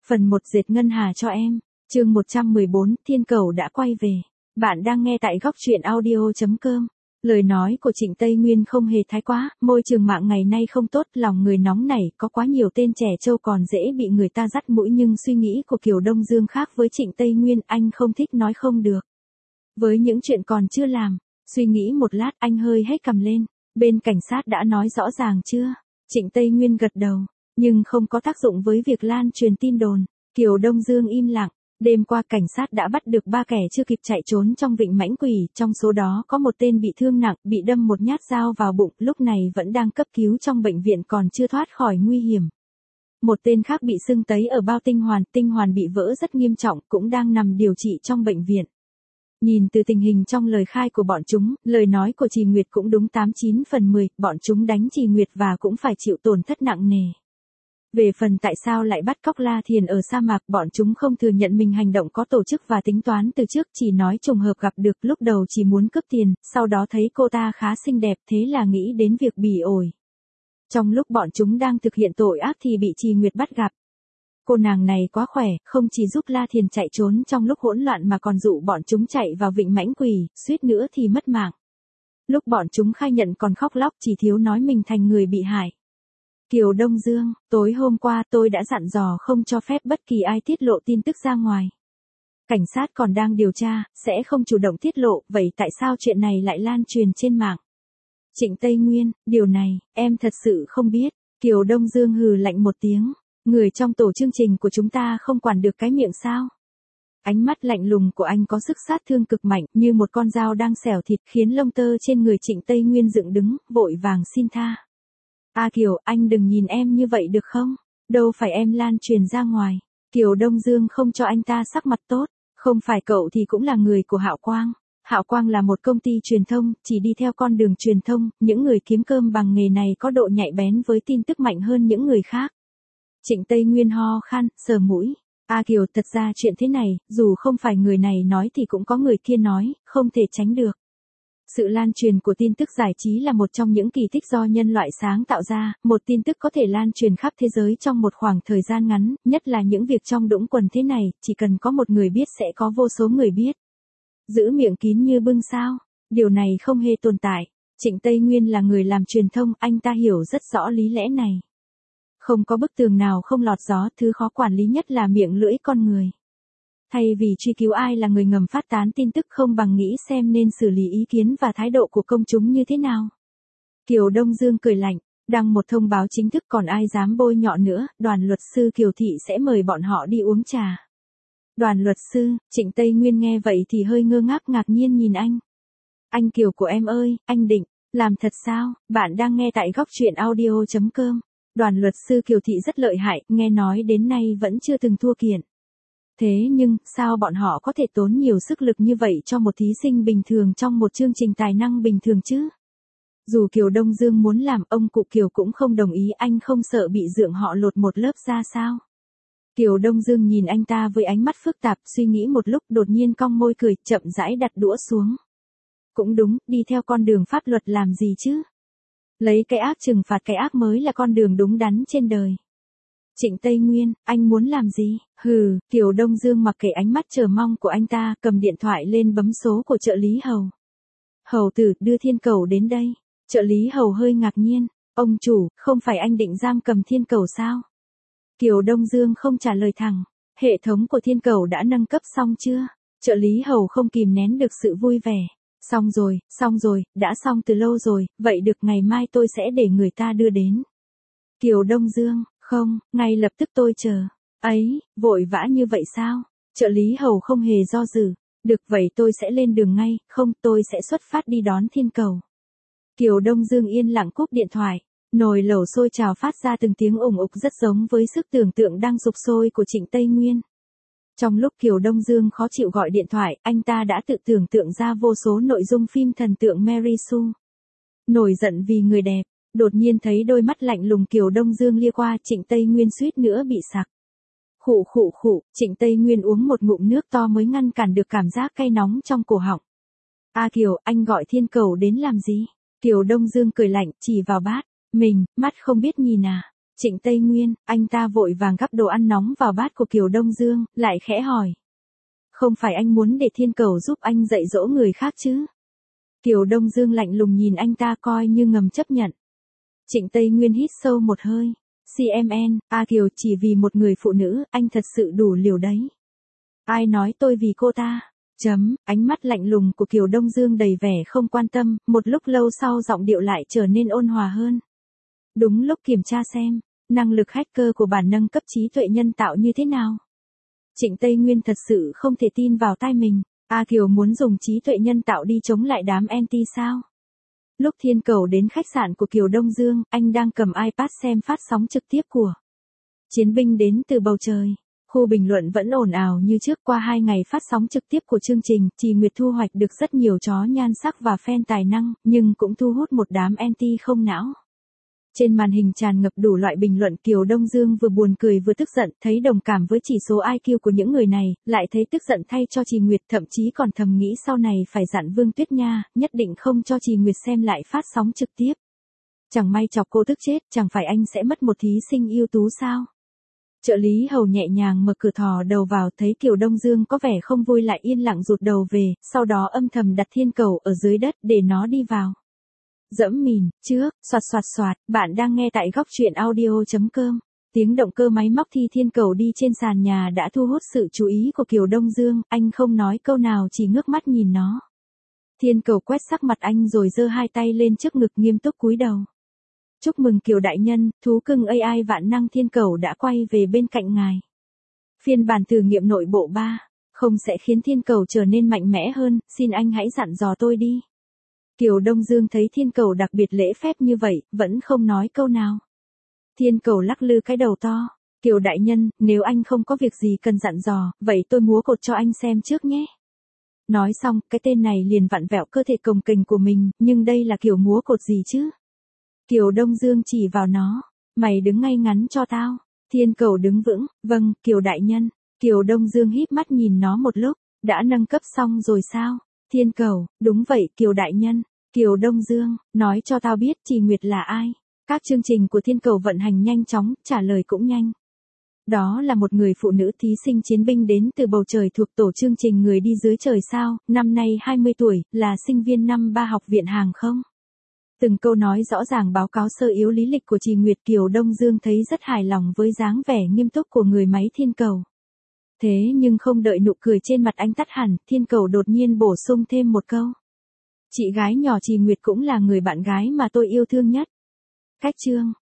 Phần 1 dệt ngân hà cho em. Chương 114, Thiên Cầu đã quay về. Bạn đang nghe tại góc truyện audio.com. Lời nói của Trịnh Tây Nguyên không hề thái quá, môi trường mạng ngày nay không tốt, lòng người nóng nảy, có quá nhiều tên trẻ trâu còn dễ bị người ta dắt mũi, nhưng suy nghĩ của Kiều Đông Dương khác với Trịnh Tây Nguyên, anh không thích nói không được. Với những chuyện còn chưa làm, suy nghĩ một lát anh hơi hét cằm lên, bên cảnh sát đã nói rõ ràng chưa? Trịnh Tây Nguyên gật đầu, nhưng không có tác dụng với việc lan truyền tin đồn. Kiều Đông Dương im lặng. Đêm qua cảnh sát đã bắt được 3 kẻ chưa kịp chạy trốn trong vịnh Mãnh Quỷ, trong số đó có một tên bị thương nặng, bị đâm một nhát dao vào bụng, lúc này vẫn đang cấp cứu trong bệnh viện còn chưa thoát khỏi nguy hiểm. Một tên khác bị sưng tấy ở bao tinh hoàn bị vỡ rất nghiêm trọng, cũng đang nằm điều trị trong bệnh viện. Nhìn từ tình hình trong lời khai của bọn chúng, lời nói của Trì Nguyệt cũng đúng 89 phần 10, bọn chúng đánh Trì Nguyệt và cũng phải chịu tổn thất nặng nề. Về phần tại sao lại bắt cóc La Thiền ở sa mạc, bọn chúng không thừa nhận mình hành động có tổ chức và tính toán từ trước, chỉ nói trùng hợp gặp được, lúc đầu chỉ muốn cướp tiền, sau đó thấy cô ta khá xinh đẹp, thế là nghĩ đến việc bỉ ổi. Trong lúc bọn chúng đang thực hiện tội ác thì bị Trì Nguyệt bắt gặp. Cô nàng này quá khỏe, không chỉ giúp La Thiền chạy trốn trong lúc hỗn loạn mà còn dụ bọn chúng chạy vào vịnh Mãnh Quỷ, suýt nữa thì mất mạng. Lúc bọn chúng khai nhận còn khóc lóc, chỉ thiếu nói mình thành người bị hại. Kiều Đông Dương, tối hôm qua tôi đã dặn dò không cho phép bất kỳ ai tiết lộ tin tức ra ngoài. Cảnh sát còn đang điều tra, sẽ không chủ động tiết lộ, vậy tại sao chuyện này lại lan truyền trên mạng? Trịnh Tây Nguyên, điều này, em thật sự không biết. Kiều Đông Dương hừ lạnh một tiếng, người trong tổ chương trình của chúng ta không quản được cái miệng sao? Ánh mắt lạnh lùng của anh có sức sát thương cực mạnh, như một con dao đang xẻo thịt, khiến lông tơ trên người Trịnh Tây Nguyên dựng đứng, vội vàng xin tha. Kiều, anh đừng nhìn em như vậy được không? Đâu phải em lan truyền ra ngoài. Kiều Đông Dương không cho anh ta sắc mặt tốt. Không phải cậu thì cũng là người của Hạo Quang. Hạo Quang là một công ty truyền thông, chỉ đi theo con đường truyền thông, những người kiếm cơm bằng nghề này có độ nhạy bén với tin tức mạnh hơn những người khác. Trịnh Tây Nguyên ho khan, sờ mũi. Kiều, thật ra chuyện thế này, dù không phải người này nói thì cũng có người kia nói, không thể tránh được. Sự lan truyền của tin tức giải trí là một trong những kỳ tích do nhân loại sáng tạo ra, một tin tức có thể lan truyền khắp thế giới trong một khoảng thời gian ngắn, nhất là những việc trong đũng quần thế này, chỉ cần có một người biết sẽ có vô số người biết. Giữ miệng kín như bưng sao? Điều này không hề tồn tại. Trịnh Tây Nguyên là người làm truyền thông, anh ta hiểu rất rõ lý lẽ này. Không có bức tường nào không lọt gió, thứ khó quản lý nhất là miệng lưỡi con người. Thay vì truy cứu ai là người ngầm phát tán tin tức, không bằng nghĩ xem nên xử lý ý kiến và thái độ của công chúng như thế nào. Kiều Đông Dương cười lạnh, đăng một thông báo chính thức, còn ai dám bôi nhọ nữa, đoàn luật sư Kiều Thị sẽ mời bọn họ đi uống trà. Đoàn luật sư, Trịnh Tây Nguyên nghe vậy thì hơi ngạc nhiên nhìn anh. Anh Kiều của em ơi, anh định làm thật sao? Bạn đang nghe tại góc truyện audio.com. Đoàn luật sư Kiều Thị rất lợi hại, nghe nói đến nay vẫn chưa từng thua kiện. Thế nhưng, sao bọn họ có thể tốn nhiều sức lực như vậy cho một thí sinh bình thường trong một chương trình tài năng bình thường chứ? Dù Kiều Đông Dương muốn làm, ông cụ Kiều cũng không đồng ý, anh không sợ bị dượng họ lột một lớp ra sao? Kiều Đông Dương nhìn anh ta với ánh mắt phức tạp, suy nghĩ một lúc đột nhiên cong môi cười, chậm rãi đặt đũa xuống. Cũng đúng, đi theo con đường pháp luật làm gì chứ? Lấy cái ác trừng phạt cái ác mới là con đường đúng đắn trên đời. Trịnh Tây Nguyên, anh muốn làm gì? Hừ, Kiều Đông Dương mặc kệ ánh mắt chờ mong của anh ta, cầm điện thoại lên bấm số của trợ lý Hầu. Hầu tử, đưa Thiên Cầu đến đây. Trợ lý Hầu hơi ngạc nhiên. Ông chủ, không phải anh định giam cầm Thiên Cầu sao? Kiều Đông Dương không trả lời thẳng. Hệ thống của Thiên Cầu đã nâng cấp xong chưa? Trợ lý Hầu không kìm nén được sự vui vẻ. Xong rồi, đã xong từ lâu rồi, vậy được, ngày mai tôi sẽ để người ta đưa đến. Kiều Đông Dương, không, ngay lập tức tôi chờ. Ấy, vội vã như vậy sao? Trợ lý Hầu không hề do dự. Được, vậy tôi sẽ lên đường ngay, không, tôi sẽ xuất phát đi đón Thiên Cầu. Kiều Đông Dương yên lặng cúp điện thoại. Nồi lẩu sôi trào phát ra từng tiếng ủng ục rất giống với sức tưởng tượng đang sục sôi của Trịnh Tây Nguyên. Trong lúc Kiều Đông Dương khó chịu gọi điện thoại, anh ta đã tự tưởng tượng ra vô số nội dung phim thần tượng Mary Sue. Nổi giận vì người đẹp, đột nhiên thấy đôi mắt lạnh lùng Kiều Đông Dương lia qua, Trịnh Tây Nguyên suýt nữa bị sặc. Khụ, Trịnh Tây Nguyên uống một ngụm nước to mới ngăn cản được cảm giác cay nóng trong cổ họng. Kiều, anh gọi Thiên Cầu đến làm gì? Kiều Đông Dương cười lạnh, chỉ vào bát. Mình, mắt không biết nhìn à? Trịnh Tây Nguyên, anh ta vội vàng gắp đồ ăn nóng vào bát của Kiều Đông Dương, lại khẽ hỏi. Không phải anh muốn để Thiên Cầu giúp anh dạy dỗ người khác chứ? Kiều Đông Dương lạnh lùng nhìn anh ta coi như ngầm chấp nhận. Trịnh Tây Nguyên hít sâu một hơi. CMN, Kiều, chỉ vì một người phụ nữ, anh thật sự đủ liều đấy. Ai nói tôi vì cô ta? Ánh mắt lạnh lùng của Kiều Đông Dương đầy vẻ không quan tâm, một lúc lâu sau giọng điệu lại trở nên ôn hòa hơn. Đúng lúc kiểm tra xem, năng lực hacker của bản nâng cấp trí tuệ nhân tạo như thế nào. Trịnh Tây Nguyên thật sự không thể tin vào tai mình. Kiều muốn dùng trí tuệ nhân tạo đi chống lại đám anti sao? Lúc Thiên Cầu đến khách sạn của Kiều Đông Dương, anh đang cầm iPad xem phát sóng trực tiếp của chiến binh đến từ bầu trời. Khu bình luận vẫn ồn ào như trước. Qua 2 ngày phát sóng trực tiếp của chương trình, Trì Nguyệt thu hoạch được rất nhiều chó nhan sắc và fan tài năng, nhưng cũng thu hút một đám anti không não. Trên màn hình tràn ngập đủ loại bình luận. Kiều Đông Dương vừa buồn cười vừa tức giận, thấy đồng cảm với chỉ số IQ của những người này, lại thấy tức giận thay cho Trì Nguyệt, thậm chí còn thầm nghĩ sau này phải dặn Vương Tuyết Nha, nhất định không cho Trì Nguyệt xem lại phát sóng trực tiếp. Chẳng may chọc cô tức chết, chẳng phải anh sẽ mất một thí sinh ưu tú sao? Trợ lý hầu nhẹ nhàng mở cửa thò đầu vào, thấy Kiều Đông Dương có vẻ không vui lại yên lặng rụt đầu về, sau đó âm thầm đặt Thiên Cầu ở dưới đất để nó đi vào. Dẫm mìn, trước, soạt, bạn đang nghe tại góc truyện audio.com. Tiếng động cơ máy móc thi Thiên Cầu đi trên sàn nhà đã thu hút sự chú ý của Kiều Đông Dương, anh không nói câu nào chỉ ngước mắt nhìn nó. Thiên Cầu quét sắc mặt anh rồi giơ 2 tay lên trước ngực nghiêm túc cúi đầu. Chúc mừng Kiều đại nhân, thú cưng AI vạn năng Thiên Cầu đã quay về bên cạnh ngài. Phiên bản thử nghiệm nội bộ 3, không sẽ khiến Thiên Cầu trở nên mạnh mẽ hơn, xin anh hãy dặn dò tôi đi. Kiều Đông Dương thấy Thiên Cầu đặc biệt lễ phép như vậy, vẫn không nói câu nào. Thiên Cầu lắc lư cái đầu to. Kiều đại nhân, nếu anh không có việc gì cần dặn dò, vậy tôi múa cột cho anh xem trước nhé. Nói xong, cái tên này liền vặn vẹo cơ thể cồng kềnh của mình, nhưng đây là kiểu múa cột gì chứ? Kiều Đông Dương chỉ vào nó. Mày đứng ngay ngắn cho tao. Thiên Cầu đứng vững. Vâng, Kiều đại nhân. Kiều Đông Dương híp mắt nhìn nó một lúc. Đã nâng cấp xong rồi sao? Thiên Cầu, đúng vậy Kiều đại nhân. Kiều Đông Dương, nói cho tao biết Trì Nguyệt là ai. Các chương trình của Thiên Cầu vận hành nhanh chóng, trả lời cũng nhanh. Đó là một người phụ nữ thí sinh chiến binh đến từ bầu trời thuộc tổ chương trình Người đi dưới trời sao, năm nay 20 tuổi, là sinh viên năm 3 học viện hàng không. Từng câu nói rõ ràng báo cáo sơ yếu lý lịch của Trì Nguyệt. Kiều Đông Dương thấy rất hài lòng với dáng vẻ nghiêm túc của người máy Thiên Cầu. Thế nhưng không đợi nụ cười trên mặt anh tắt hẳn, Thiên Cầu đột nhiên bổ sung thêm một câu. Chị gái nhỏ Trì Nguyệt cũng là người bạn gái mà tôi yêu thương nhất. Cách chương